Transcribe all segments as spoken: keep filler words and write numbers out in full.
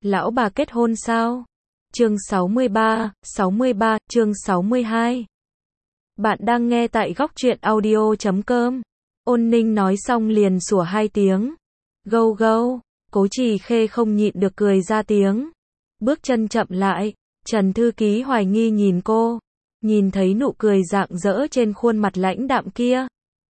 Lão bà kết hôn sao? Chương sáu mươi ba, sáu mươi ba, chương sáu mươi hai. Bạn đang nghe tại góc truyện audio chấm com. Ôn Ninh nói xong liền sủa hai tiếng. Gâu gâu, Cố Trì Khê không nhịn được cười ra tiếng. Bước chân chậm lại, Trần thư ký hoài nghi nhìn cô, nhìn thấy nụ cười rạng rỡ trên khuôn mặt lãnh đạm kia.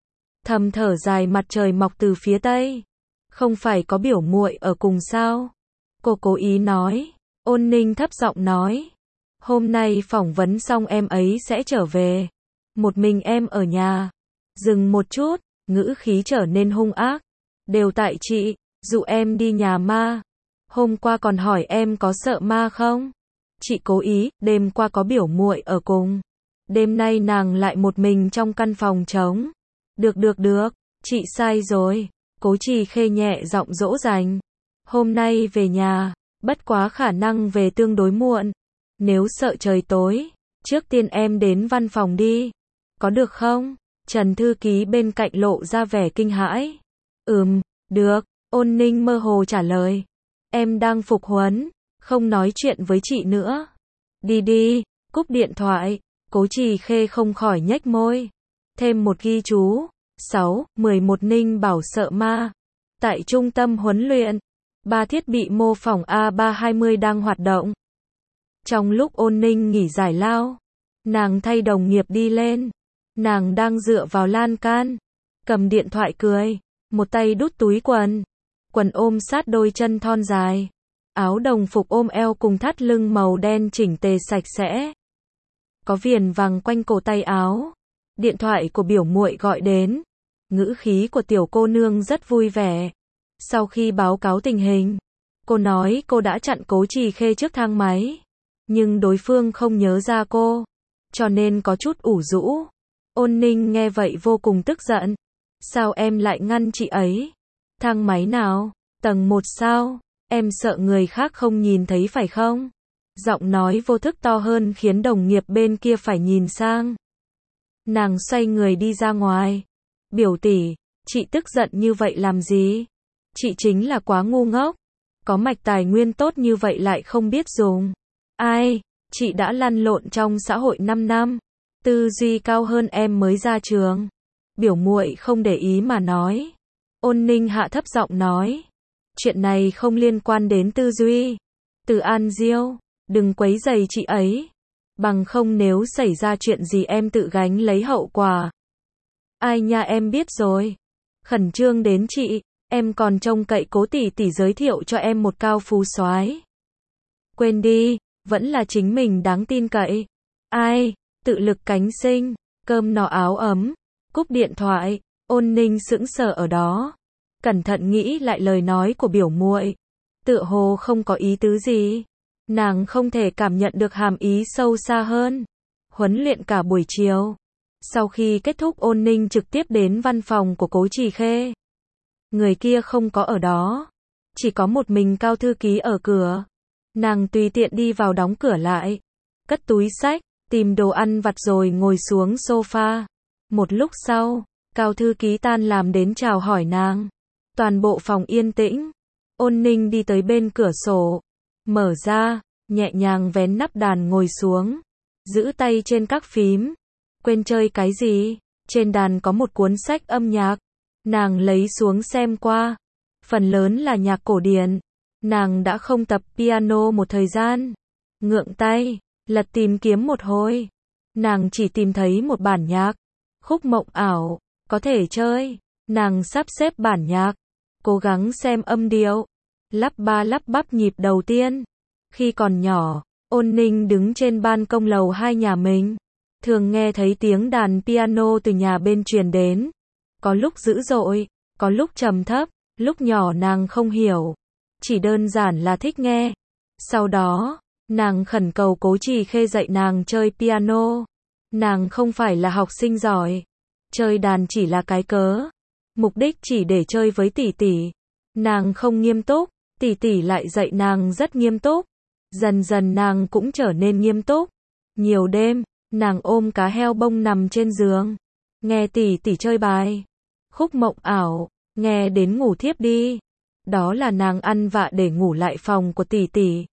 Thầm thở dài, mặt trời mọc từ phía tây. Không phải có biểu muội ở cùng sao? Cô cố ý nói. Ôn Ninh thấp giọng nói. Hôm nay phỏng vấn xong em ấy sẽ trở về. Một mình em ở nhà. Dừng một chút, ngữ khí trở nên hung ác. Đều tại chị, dụ em đi nhà ma. Hôm qua còn hỏi em có sợ ma không? Chị cố ý, đêm qua có biểu muội ở cùng. Đêm nay nàng lại một mình trong căn phòng trống. Được được được, chị sai rồi. Cố Trì Khê nhẹ giọng dỗ dành. Hôm nay về nhà, bất quá khả năng về tương đối muộn. Nếu sợ trời tối, trước tiên em đến văn phòng đi. Có được không? Trần thư ký bên cạnh lộ ra vẻ kinh hãi. Ừm, được, Ôn Ninh mơ hồ trả lời. Em đang phục huấn, không nói chuyện với chị nữa. Đi đi, cúp điện thoại. Cố Trì Khê không khỏi nhếch môi. Thêm một ghi chú. sáu, mười một Ninh bảo sợ ma. Tại trung tâm huấn luyện, ba thiết bị mô phỏng A ba hai mươi đang hoạt động. Trong lúc Ôn Ninh nghỉ giải lao, nàng thay đồng nghiệp đi lên. Nàng đang dựa vào lan can, cầm điện thoại cười, một tay đút túi quần. Quần ôm sát đôi chân thon dài. Áo đồng phục ôm eo cùng thắt lưng màu đen chỉnh tề sạch sẽ. Có viền vàng quanh cổ tay áo. Điện thoại của biểu muội gọi đến. Ngữ khí của tiểu cô nương rất vui vẻ. Sau khi báo cáo tình hình, cô nói cô đã chặn Cố Trì Khê trước thang máy. Nhưng đối phương không nhớ ra cô, cho nên có chút ủ rũ. Ôn Ninh nghe vậy vô cùng tức giận. Sao em lại ngăn chị ấy? Thang máy nào? Tầng một sao? Em sợ người khác không nhìn thấy phải không? Giọng nói vô thức to hơn khiến đồng nghiệp bên kia phải nhìn sang. Nàng xoay người đi ra ngoài. Biểu tỷ, chị tức giận như vậy làm gì? Chị chính là quá ngu ngốc. Có mạch tài nguyên tốt như vậy lại không biết dùng. Ai, chị đã lăn lộn trong xã hội năm năm. Tư duy cao hơn em mới ra trường. Biểu muội không để ý mà nói. Ôn Ninh hạ thấp giọng nói. Chuyện này không liên quan đến tư duy. Từ An Diêu, đừng quấy rầy chị ấy. Bằng không nếu xảy ra chuyện gì em tự gánh lấy hậu quả. Ai nha, em biết rồi. Khẩn trương đến chị, em còn trông cậy Cố tỷ tỷ giới thiệu cho em một cao phú soái. Quên đi, vẫn là chính mình đáng tin cậy. Ai, tự lực cánh sinh, cơm no áo ấm. Cúp điện thoại, Ôn Ninh sững sờ ở đó. Cẩn thận nghĩ lại lời nói của biểu muội. Tựa hồ không có ý tứ gì. Nàng không thể cảm nhận được hàm ý sâu xa hơn. Huấn luyện cả buổi chiều. Sau khi kết thúc, Ôn Ninh trực tiếp đến văn phòng của Cố Trì Khê. Người kia không có ở đó. Chỉ có một mình Cao thư ký ở cửa. Nàng tùy tiện đi vào đóng cửa lại. Cất túi xách, tìm đồ ăn vặt rồi ngồi xuống sofa. Một lúc sau, Cao thư ký tan làm đến chào hỏi nàng. Toàn bộ phòng yên tĩnh. Ôn Ninh đi tới bên cửa sổ. Mở ra, nhẹ nhàng vén nắp đàn ngồi xuống. Giữ tay trên các phím. Quên chơi cái gì? Trên đàn có một cuốn sách âm nhạc. Nàng lấy xuống xem qua. Phần lớn là nhạc cổ điển. Nàng đã không tập piano một thời gian. Ngượng tay, lật tìm kiếm một hồi. Nàng chỉ tìm thấy một bản nhạc. Khúc Mộng Ảo, có thể chơi. Nàng sắp xếp bản nhạc. Cố gắng xem âm điệu. Lắp ba lắp bắp nhịp đầu tiên. Khi còn nhỏ, Ôn Ninh đứng trên ban công lầu hai nhà mình. Thường nghe thấy tiếng đàn piano từ nhà bên truyền đến. Có lúc dữ dội, có lúc trầm thấp, lúc nhỏ nàng không hiểu. Chỉ đơn giản là thích nghe. Sau đó, nàng khẩn cầu Cố Trì Khê dạy nàng chơi piano. Nàng không phải là học sinh giỏi. Chơi đàn chỉ là cái cớ. Mục đích chỉ để chơi với tỷ tỷ. Nàng không nghiêm túc, tỷ tỷ lại dạy nàng rất nghiêm túc. Dần dần nàng cũng trở nên nghiêm túc. Nhiều đêm, nàng ôm cá heo bông nằm trên giường. Nghe tỷ tỷ chơi bài Khúc Mộng Ảo, nghe đến ngủ thiếp đi. Đó là nàng ăn vạ để ngủ lại phòng của tỷ tỷ.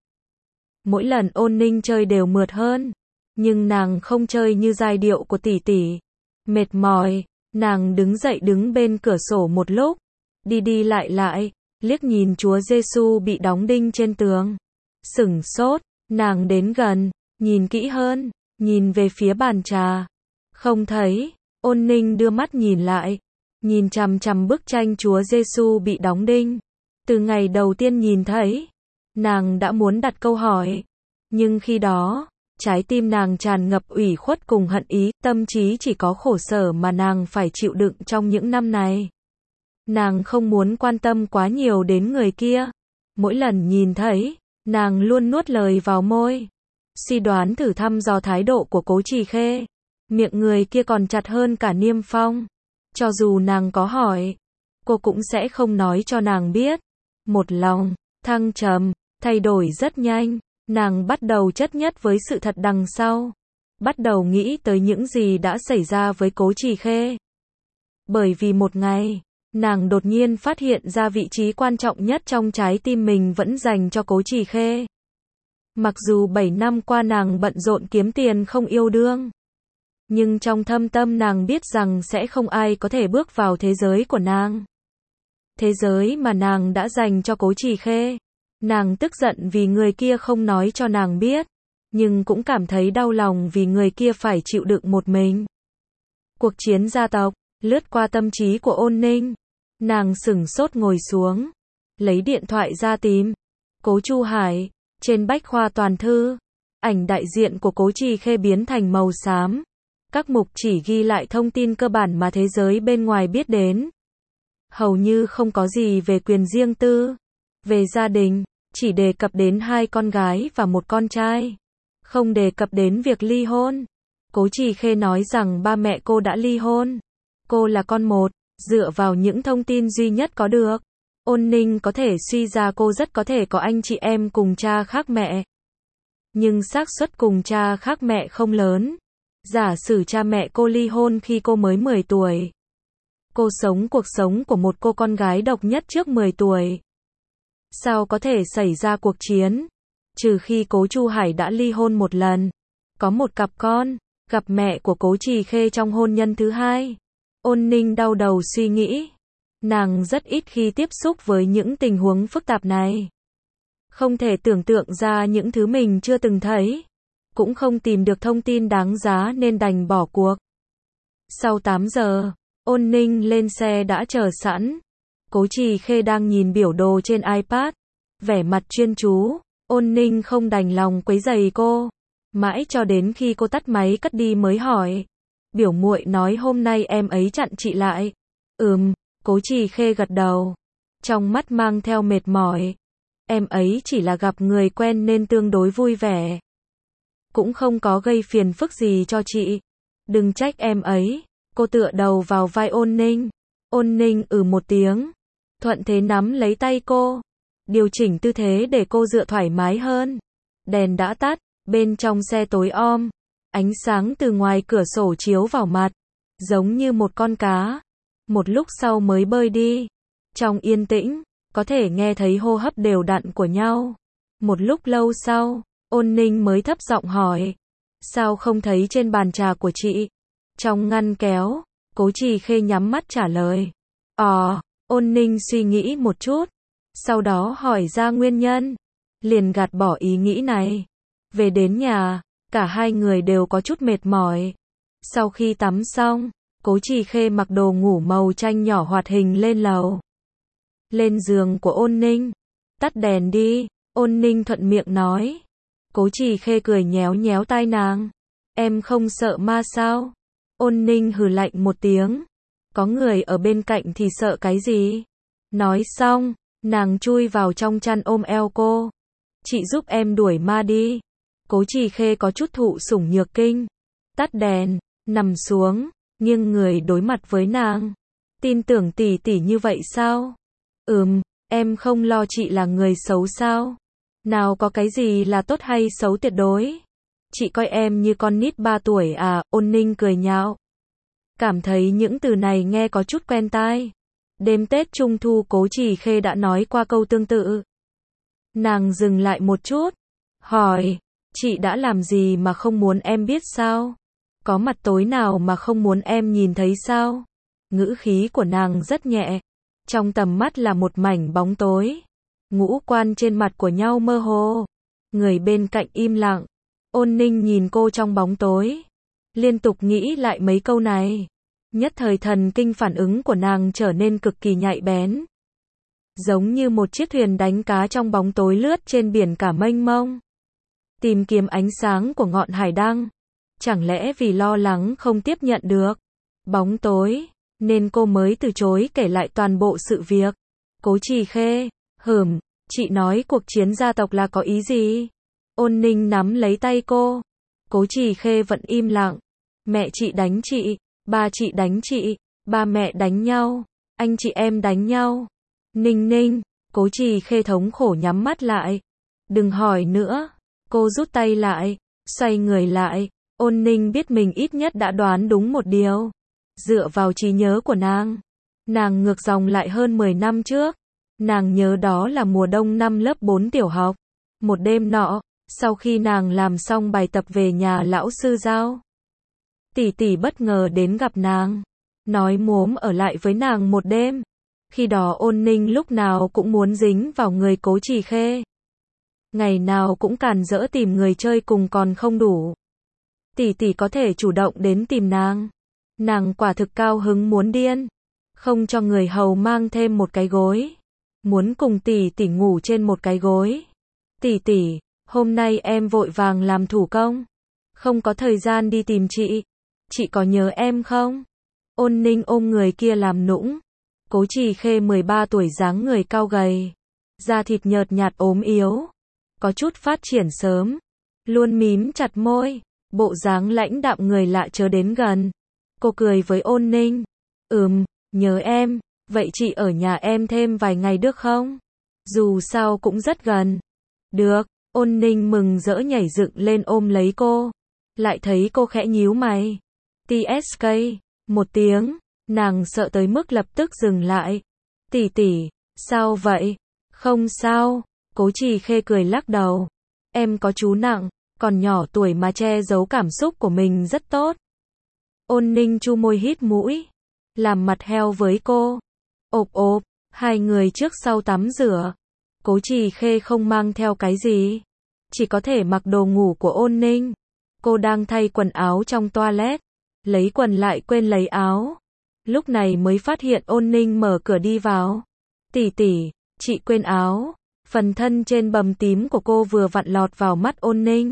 Mỗi lần Ôn Ninh chơi đều mượt hơn, nhưng nàng không chơi như giai điệu của tỷ tỷ. Mệt mỏi, nàng đứng dậy đứng bên cửa sổ một lúc, đi đi lại lại, liếc nhìn Chúa Giêsu bị đóng đinh trên tường. Sửng sốt, nàng đến gần, nhìn kỹ hơn, nhìn về phía bàn trà. Không thấy, Ôn Ninh đưa mắt nhìn lại, nhìn chằm chằm bức tranh Chúa Giêsu bị đóng đinh. Từ ngày đầu tiên nhìn thấy, nàng đã muốn đặt câu hỏi, nhưng khi đó, trái tim nàng tràn ngập ủy khuất cùng hận ý, tâm trí chỉ có khổ sở mà nàng phải chịu đựng trong những năm này. Nàng không muốn quan tâm quá nhiều đến người kia. Mỗi lần nhìn thấy, nàng luôn nuốt lời vào môi, suy đoán thử thăm dò thái độ của Cố Trì Khê. Miệng người kia còn chặt hơn cả niêm phong. Cho dù nàng có hỏi, cô cũng sẽ không nói cho nàng biết. Một lòng, thăng trầm, thay đổi rất nhanh. Nàng bắt đầu chất nhất với sự thật đằng sau. Bắt đầu nghĩ tới những gì đã xảy ra với Cố Trì Khê. Bởi vì một ngày, nàng đột nhiên phát hiện ra vị trí quan trọng nhất trong trái tim mình vẫn dành cho Cố Trì Khê. Mặc dù bảy năm qua nàng bận rộn kiếm tiền không yêu đương, nhưng trong thâm tâm nàng biết rằng sẽ không ai có thể bước vào thế giới của nàng. Thế giới mà nàng đã dành cho Cố Trì Khê. Nàng tức giận vì người kia không nói cho nàng biết, nhưng cũng cảm thấy đau lòng vì người kia phải chịu đựng một mình. Cuộc chiến gia tộc lướt qua tâm trí của Ôn Ninh. Nàng sửng sốt ngồi xuống, lấy điện thoại ra tìm. Cố Chu Hải, trên bách khoa toàn thư, ảnh đại diện của Cố Trì Khê biến thành màu xám. Các mục chỉ ghi lại thông tin cơ bản mà thế giới bên ngoài biết đến. Hầu như không có gì về quyền riêng tư, về gia đình, chỉ đề cập đến hai con gái và một con trai. Không đề cập đến việc ly hôn. Cố Trì Khê nói rằng ba mẹ cô đã ly hôn. Cô là con một, dựa vào những thông tin duy nhất có được, Ôn Ninh có thể suy ra cô rất có thể có anh chị em cùng cha khác mẹ. Nhưng xác suất cùng cha khác mẹ không lớn. Giả sử cha mẹ cô ly hôn khi cô mới mười tuổi. Cô sống cuộc sống của một cô con gái độc nhất trước mười tuổi. Sao có thể xảy ra cuộc chiến? Trừ khi Cố Chu Hải đã ly hôn một lần, có một cặp con, gặp mẹ của Cố Trì Khê trong hôn nhân thứ hai. Ôn Ninh đau đầu suy nghĩ. Nàng rất ít khi tiếp xúc với những tình huống phức tạp này. Không thể tưởng tượng ra những thứ mình chưa từng thấy. Cũng không tìm được thông tin đáng giá nên đành bỏ cuộc. Sau tám giờ, Ôn Ninh lên xe đã chờ sẵn. Cố Trì Khê đang nhìn biểu đồ trên iPad, vẻ mặt chuyên chú. Ôn Ninh không đành lòng quấy rầy cô, mãi cho đến khi cô tắt máy cất đi mới hỏi. Biểu muội nói hôm nay em ấy chặn chị lại. Ừm, Cố Trì Khê gật đầu, trong mắt mang theo mệt mỏi. Em ấy chỉ là gặp người quen nên tương đối vui vẻ, cũng không có gây phiền phức gì cho chị. Đừng trách em ấy. Cô tựa đầu vào vai Ôn Ninh. Ôn Ninh ừ một tiếng, thuận thế nắm lấy tay cô, điều chỉnh tư thế để cô dựa thoải mái hơn. Đèn đã tắt, bên trong xe tối om, ánh sáng từ ngoài cửa sổ chiếu vào mặt, giống như một con cá. Một lúc sau mới bơi đi. Trong yên tĩnh, có thể nghe thấy hô hấp đều đặn của nhau. Một lúc lâu sau, Ôn Ninh mới thấp giọng hỏi. Sao không thấy trên bàn trà của chị? Trong ngăn kéo. Cố Trì Khê nhắm mắt trả lời. Ờ, Ôn Ninh suy nghĩ một chút, sau đó hỏi ra nguyên nhân, liền gạt bỏ ý nghĩ này. Về đến nhà, cả hai người đều có chút mệt mỏi. Sau khi tắm xong, Cố Trì Khê mặc đồ ngủ màu chanh nhỏ hoạt hình lên lầu. Lên giường của Ôn Ninh. Tắt đèn đi, Ôn Ninh thuận miệng nói. Cố Trì Khê cười nhéo nhéo tai nàng. Em không sợ ma sao? Ôn Ninh hừ lạnh một tiếng. Có người ở bên cạnh thì sợ cái gì? Nói xong, nàng chui vào trong chăn ôm eo cô. Chị giúp em đuổi ma đi. Cố Trì Khê có chút thụ sủng nhược kinh. Tắt đèn, nằm xuống, nghiêng người đối mặt với nàng. Tin tưởng tỷ tỷ như vậy sao? Ừm, em không lo chị là người xấu sao? Nào có cái gì là tốt hay xấu tuyệt đối? Chị coi em như con nít ba tuổi à? Ôn Ninh cười nhạo. Cảm thấy những từ này nghe có chút quen tai. Đêm Tết Trung Thu Cố Trì Khê đã nói qua câu tương tự. Nàng dừng lại một chút, hỏi, chị đã làm gì mà không muốn em biết sao? Có mặt tối nào mà không muốn em nhìn thấy sao? Ngữ khí của nàng rất nhẹ, trong tầm mắt là một mảnh bóng tối. Ngũ quan trên mặt của nhau mơ hồ. Người bên cạnh im lặng. Ôn Ninh nhìn cô trong bóng tối, liên tục nghĩ lại mấy câu này. Nhất thời thần kinh phản ứng của nàng trở nên cực kỳ nhạy bén. Giống như một chiếc thuyền đánh cá trong bóng tối lướt trên biển cả mênh mông. Tìm kiếm ánh sáng của ngọn hải đăng. Chẳng lẽ vì lo lắng không tiếp nhận được bóng tối, nên cô mới từ chối kể lại toàn bộ sự việc. Cố Trì Khê, hửm, chị nói cuộc chiến gia tộc là có ý gì? Ôn Ninh nắm lấy tay cô. Cố Trì Khê vẫn im lặng. Mẹ chị đánh chị, ba chị đánh chị, ba mẹ đánh nhau, anh chị em đánh nhau. Ninh Ninh, Cố Trì Khê thống khổ nhắm mắt lại. Đừng hỏi nữa. Cô rút tay lại, xoay người lại. Ôn Ninh biết mình ít nhất đã đoán đúng một điều. Dựa vào trí nhớ của nàng, nàng ngược dòng lại hơn mười năm trước. Nàng nhớ đó là mùa đông năm lớp bốn tiểu học. Một đêm nọ, sau khi nàng làm xong bài tập về nhà lão sư giao, tỷ tỷ bất ngờ đến gặp nàng, nói muốn ở lại với nàng một đêm. Khi đó Ôn Ninh lúc nào cũng muốn dính vào người Cố Trì Khê. Ngày nào cũng càn rỡ tìm người chơi cùng còn không đủ. Tỷ tỷ có thể chủ động đến tìm nàng. Nàng quả thực cao hứng muốn điên. Không cho người hầu mang thêm một cái gối. Muốn cùng tỷ tỷ ngủ trên một cái gối. Tỷ tỷ, hôm nay em vội vàng làm thủ công. Không có thời gian đi tìm chị. Chị có nhớ em không? Ôn Ninh ôm người kia làm nũng. Cố Trì Khê mười ba tuổi dáng người cao gầy. Da thịt nhợt nhạt ốm yếu. Có chút phát triển sớm. Luôn mím chặt môi. Bộ dáng lãnh đạm người lạ chớ đến gần. Cô cười với Ôn Ninh. Ừm, nhớ em. Vậy chị ở nhà em thêm vài ngày được không? Dù sao cũng rất gần. Được. Ôn Ninh mừng rỡ nhảy dựng lên ôm lấy cô. Lại thấy cô khẽ nhíu mày. tê ét ca. Một tiếng. Nàng sợ tới mức lập tức dừng lại. Tỷ tỷ, sao vậy? Không sao. Cố Trì Khê cười lắc đầu. Em có chú nặng, còn nhỏ tuổi mà che giấu cảm xúc của mình rất tốt. Ôn Ninh chu môi hít mũi. Làm mặt heo với cô. Ộp ộp, hai người trước sau tắm rửa. Cố Trì Khê không mang theo cái gì. Chỉ có thể mặc đồ ngủ của Ôn Ninh. Cô đang thay quần áo trong toilet. Lấy quần lại quên lấy áo. Lúc này mới phát hiện Ôn Ninh mở cửa đi vào. Tỷ tỷ, chị quên áo. Phần thân trên bầm tím của cô vừa vặn lọt vào mắt Ôn Ninh.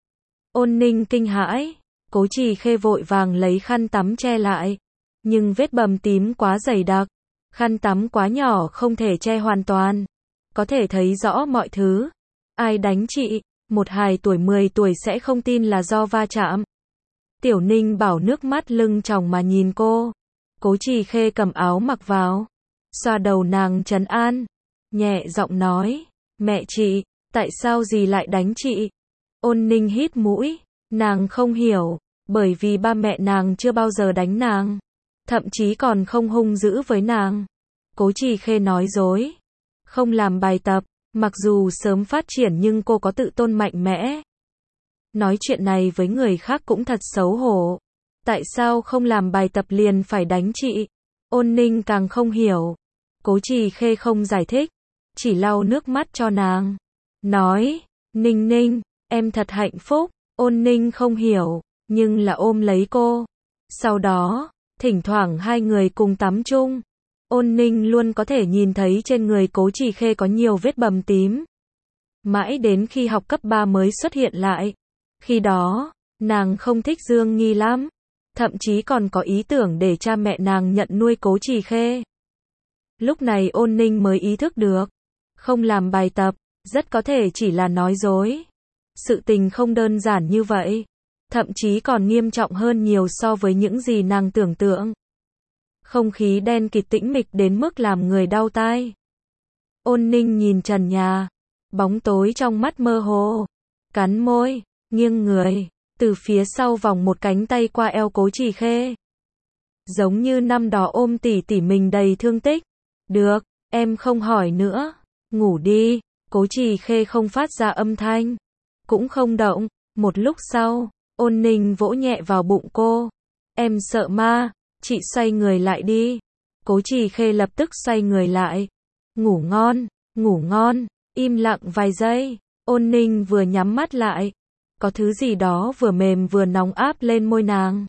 Ôn Ninh kinh hãi. Cố Trì Khê vội vàng lấy khăn tắm che lại. Nhưng vết bầm tím quá dày đặc. Khăn tắm quá nhỏ không thể che hoàn toàn. Có thể thấy rõ mọi thứ. Ai đánh chị? Một hài tuổi mười tuổi sẽ không tin là do va chạm. Tiểu Ninh Bảo nước mắt lưng tròng mà nhìn cô. Cố Trì Khê cầm áo mặc vào. Xoa đầu nàng trấn an. Nhẹ giọng nói. Mẹ chị, tại sao dì lại đánh chị? Ôn Ninh hít mũi. Nàng không hiểu. Bởi vì ba mẹ nàng chưa bao giờ đánh nàng. Thậm chí còn không hung dữ với nàng. Cố Trì Khê nói dối. Không làm bài tập. Mặc dù sớm phát triển nhưng cô có tự tôn mạnh mẽ. Nói chuyện này với người khác cũng thật xấu hổ. Tại sao không làm bài tập liền phải đánh chị? Ôn Ninh càng không hiểu. Cố Trì Khê không giải thích. Chỉ lau nước mắt cho nàng. Nói, Ninh Ninh, em thật hạnh phúc. Ôn Ninh không hiểu, nhưng là ôm lấy cô. Sau đó, thỉnh thoảng hai người cùng tắm chung. Ôn Ninh luôn có thể nhìn thấy trên người Cố Trì Khê có nhiều vết bầm tím. Mãi đến khi học cấp ba mới xuất hiện lại. Khi đó, nàng không thích Dương Nghi lắm. Thậm chí còn có ý tưởng để cha mẹ nàng nhận nuôi Cố Trì Khê. Lúc này Ôn Ninh mới ý thức được. Không làm bài tập, rất có thể chỉ là nói dối. Sự tình không đơn giản như vậy. Thậm chí còn nghiêm trọng hơn nhiều so với những gì nàng tưởng tượng. Không khí đen kịt tĩnh mịch đến mức làm người đau tai. Ôn Ninh nhìn trần nhà. Bóng tối trong mắt mơ hồ. Cắn môi, nghiêng người. Từ phía sau vòng một cánh tay qua eo Cố Trì Khê. Giống như năm đó ôm tỷ tỷ mình đầy thương tích. Được, em không hỏi nữa. Ngủ đi. Cố Trì Khê không phát ra âm thanh, cũng không động. Một lúc sau, Ôn Ninh vỗ nhẹ vào bụng cô. Em sợ ma, chị xoay người lại đi. Cố Trì Khê lập tức xoay người lại. Ngủ ngon, ngủ ngon. Im lặng vài giây, Ôn Ninh vừa nhắm mắt lại. Có thứ gì đó vừa mềm vừa nóng áp lên môi nàng.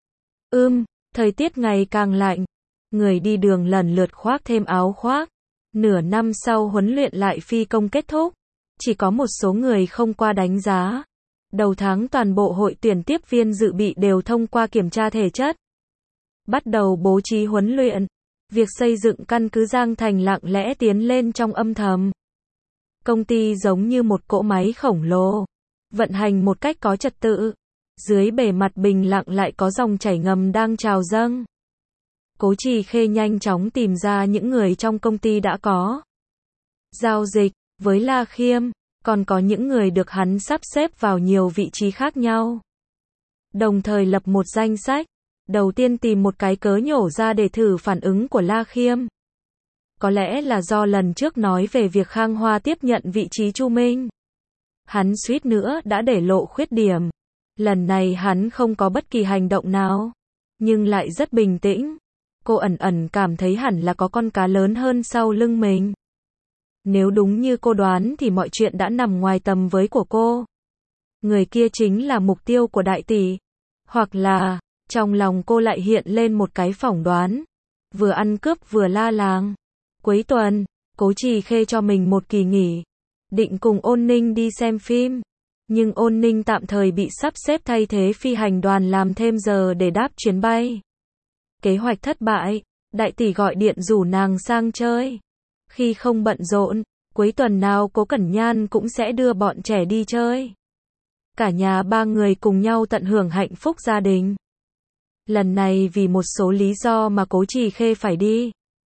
Ưm, thời tiết ngày càng lạnh. Người đi đường lần lượt khoác thêm áo khoác. Nửa năm sau huấn luyện lại phi công kết thúc. Chỉ có một số người không qua đánh giá. Đầu tháng toàn bộ hội tuyển tiếp viên dự bị đều thông qua kiểm tra thể chất. Bắt đầu bố trí huấn luyện. Việc xây dựng căn cứ Giang Thành lặng lẽ tiến lên trong âm thầm. Công ty giống như một cỗ máy khổng lồ, vận hành một cách có trật tự. Dưới bề mặt bình lặng lại có dòng chảy ngầm đang trào dâng. Cố Trì Khê nhanh chóng tìm ra những người trong công ty đã có giao dịch với La Khiêm, còn có những người được hắn sắp xếp vào nhiều vị trí khác nhau. Đồng thời lập một danh sách. Đầu tiên tìm một cái cớ nhổ ra để thử phản ứng của La Khiêm. Có lẽ là do lần trước nói về việc Khang Hoa tiếp nhận vị trí Chu Minh. Hắn suýt nữa đã để lộ khuyết điểm. Lần này hắn không có bất kỳ hành động nào, nhưng lại rất bình tĩnh. Cô ẩn ẩn cảm thấy hẳn là có con cá lớn hơn sau lưng mình. Nếu đúng như cô đoán thì mọi chuyện đã nằm ngoài tầm với của cô. Người kia chính là mục tiêu của đại tỷ. Hoặc là, trong lòng cô lại hiện lên một cái phỏng đoán. Vừa ăn cướp vừa la làng. Cuối tuần, Cố Trì Khê cho mình một kỳ nghỉ. Định cùng Ôn Ninh đi xem phim. Nhưng Ôn Ninh tạm thời bị sắp xếp thay thế phi hành đoàn làm thêm giờ để đáp chuyến bay. Kế hoạch thất bại, đại tỷ gọi điện rủ nàng sang chơi. Khi không bận rộn, cuối tuần nào Cố Cẩn Nhan cũng sẽ đưa bọn trẻ đi chơi. Cả nhà ba người cùng nhau tận hưởng hạnh phúc gia đình. Lần này vì một số lý do mà Cố Trì Khê phải đi.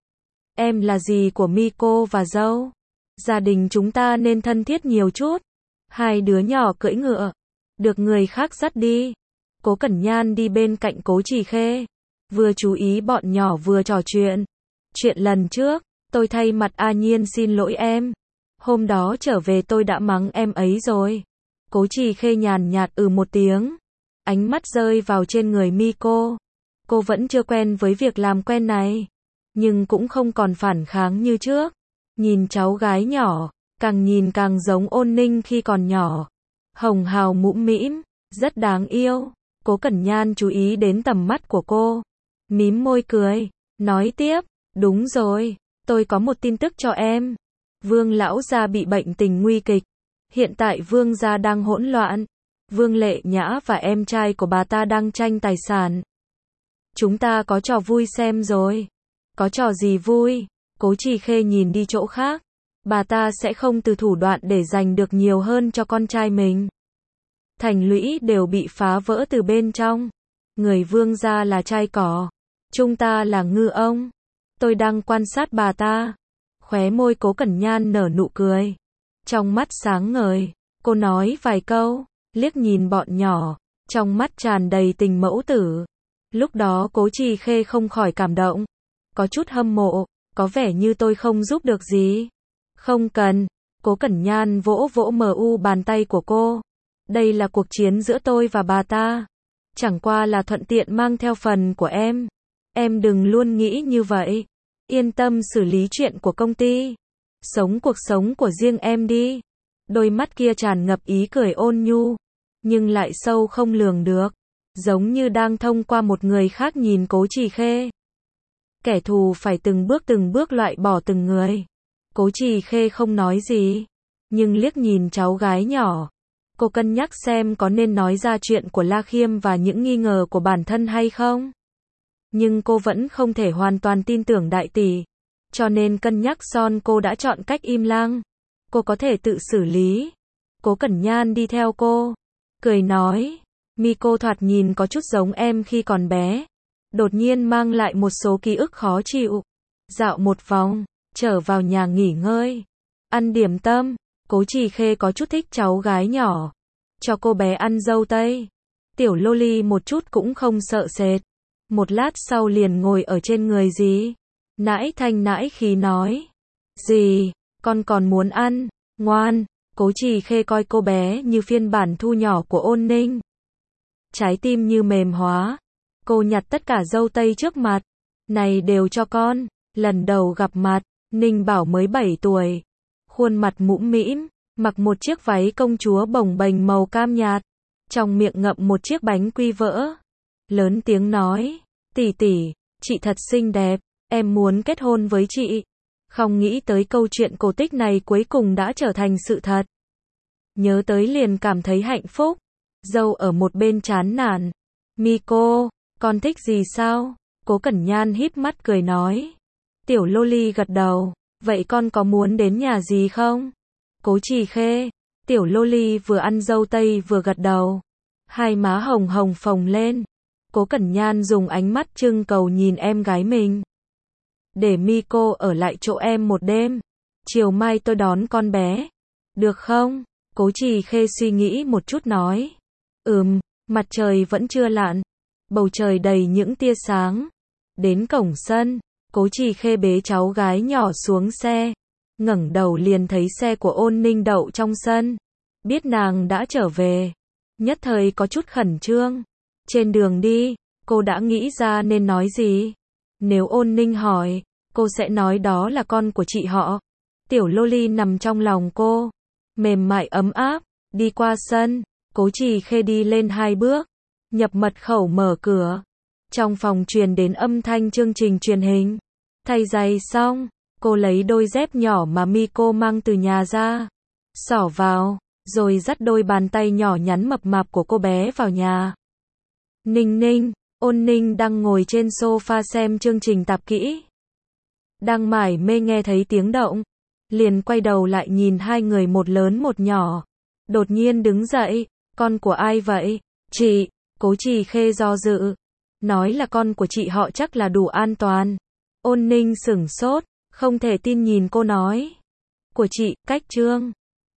Em là dì của Miko và dâu. Gia đình chúng ta nên thân thiết nhiều chút. Hai đứa nhỏ cưỡi ngựa, được người khác dắt đi. Cố Cẩn Nhan đi bên cạnh Cố Trì Khê, vừa chú ý bọn nhỏ vừa trò chuyện. Chuyện lần trước, tôi thay mặt A Nhiên xin lỗi em. Hôm đó trở về tôi đã mắng em ấy rồi. Cố Trì Khê nhàn nhạt ừ một tiếng. Ánh mắt rơi vào trên người Miko. Cô vẫn chưa quen với việc làm quen này, nhưng cũng không còn phản kháng như trước. Nhìn cháu gái nhỏ, càng nhìn càng giống Ôn Ninh khi còn nhỏ. Hồng hào mũm mĩm, rất đáng yêu. Cố Cẩn Nhan chú ý đến tầm mắt của cô. Mím môi cười, nói tiếp, đúng rồi, tôi có một tin tức cho em. Vương lão gia bị bệnh tình nguy kịch. Hiện tại Vương gia đang hỗn loạn. Vương Lệ Nhã và em trai của bà ta đang tranh tài sản. Chúng ta có trò vui xem rồi. Có trò gì vui? Cố Trì Khê nhìn đi chỗ khác. Bà ta sẽ không từ thủ đoạn để giành được nhiều hơn cho con trai mình. Thành lũy đều bị phá vỡ từ bên trong. Người Vương gia là trai cỏ. Chúng ta là ngư ông. Tôi đang quan sát bà ta. Khóe môi Cố Cẩn Nhan nở nụ cười. Trong mắt sáng ngời, cô nói vài câu, liếc nhìn bọn nhỏ, trong mắt tràn đầy tình mẫu tử. Lúc đó Cố Trì Khê không khỏi cảm động, có chút hâm mộ, có vẻ như tôi không giúp được gì. Không cần, Cố Cẩn Nhan vỗ vỗ mờ u bàn tay của cô. Đây là cuộc chiến giữa tôi và bà ta. Chẳng qua là thuận tiện mang theo phần của em. Em đừng luôn nghĩ như vậy. Yên tâm xử lý chuyện của công ty. Sống cuộc sống của riêng em đi. Đôi mắt kia tràn ngập ý cười ôn nhu, nhưng lại sâu không lường được. Giống như đang thông qua một người khác nhìn Cố Trì Khê. Kẻ thù phải từng bước từng bước loại bỏ từng người. Cố Trì Khê không nói gì, nhưng liếc nhìn cháu gái nhỏ. Cô cân nhắc xem có nên nói ra chuyện của La Khiêm và những nghi ngờ của bản thân hay không. Nhưng cô vẫn không thể hoàn toàn tin tưởng đại tỷ. Cho nên cân nhắc son cô đã chọn cách im lặng. Cô có thể tự xử lý. Cố Cẩn Nhan đi theo cô, cười nói, Miko thoạt nhìn có chút giống em khi còn bé. Đột nhiên mang lại một số ký ức khó chịu. Dạo một vòng, trở vào nhà nghỉ ngơi, ăn điểm tâm. Cố Trì Khê có chút thích cháu gái nhỏ, cho cô bé ăn dâu tây. Tiểu loli một chút cũng không sợ sệt. Một lát sau liền ngồi ở trên người dì. nãi thanh nãi khí nói. Gì, con còn muốn ăn, ngoan. Cố Trì Khê coi cô bé như phiên bản thu nhỏ của Ôn Ninh. Trái tim như mềm hóa. Cô nhặt tất cả dâu tây trước mặt. Này đều cho con. Lần đầu gặp mặt, Ninh Bảo mới bảy tuổi. Khuôn mặt mũm mĩm, mặc một chiếc váy công chúa bồng bềnh màu cam nhạt. Trong miệng ngậm một chiếc bánh quy vỡ. Lớn tiếng nói, tỷ tỷ, chị thật xinh đẹp, em muốn kết hôn với chị. Không nghĩ tới câu chuyện cổ tích này cuối cùng đã trở thành sự thật. Nhớ tới liền cảm thấy hạnh phúc. Dâu ở một bên chán nản. Miko, con thích gì sao? Cố Cẩn Nhan híp mắt cười nói. Tiểu Loli gật đầu. Vậy con có muốn đến nhà gì không? Cố Trì Khê. Tiểu Loli vừa ăn dâu tây vừa gật đầu. Hai má hồng hồng phồng lên. Cố Cẩn Nhan dùng ánh mắt trưng cầu nhìn em gái mình. Để Miko ở lại chỗ em một đêm. Chiều mai tôi đón con bé. Được không? Cố Trì Khê suy nghĩ một chút nói. Ừm, mặt trời vẫn chưa lặn. Bầu trời đầy những tia sáng. Đến cổng sân, Cố Trì Khê bế cháu gái nhỏ xuống xe. Ngẩng đầu liền thấy xe của Ôn Ninh đậu trong sân. Biết nàng đã trở về. Nhất thời có chút khẩn trương. Trên đường đi, cô đã nghĩ ra nên nói gì. Nếu Ôn Ninh hỏi, cô sẽ nói đó là con của chị họ. Tiểu Loli nằm trong lòng cô. Mềm mại ấm áp, đi qua sân, Cố Trì Khê đi lên hai bước. Nhập mật khẩu mở cửa. Trong phòng truyền đến âm thanh chương trình truyền hình. Thay giày xong, cô lấy đôi dép nhỏ mà Miko mang từ nhà ra. Xỏ vào, rồi dắt đôi bàn tay nhỏ nhắn mập mạp của cô bé vào nhà. Ninh Ninh, Ôn Ninh đang ngồi trên sofa xem chương trình tạp kỹ. Đang mải mê nghe thấy tiếng động. Liền quay đầu lại nhìn hai người một lớn một nhỏ. Đột nhiên đứng dậy, con của ai vậy? Chị, Cố Trì Khê do dự. Nói là con của chị họ chắc là đủ an toàn. Ôn Ninh sửng sốt, không thể tin nhìn cô nói. Của chị, cách Trương.